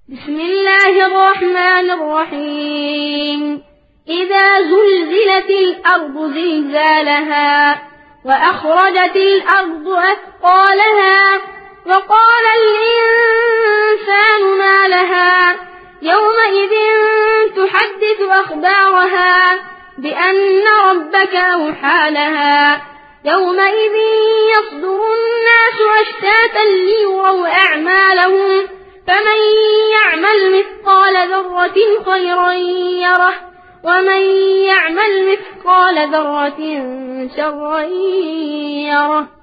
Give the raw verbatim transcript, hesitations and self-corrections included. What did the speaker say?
بسم الله الرحمن الرحيم إذا زلزلت الأرض زلزالها وأخرجت الأرض أثقالها وقال الإنسان ما لها يومئذ تحدث أخبارها بأن ربك أوحى لها يومئذ يصدر الناس أشتاتا ليروا أعمالهم فمن يعمل مثقال ذرة خيرا يره ومن يعمل مثقال ذرة شرا يره.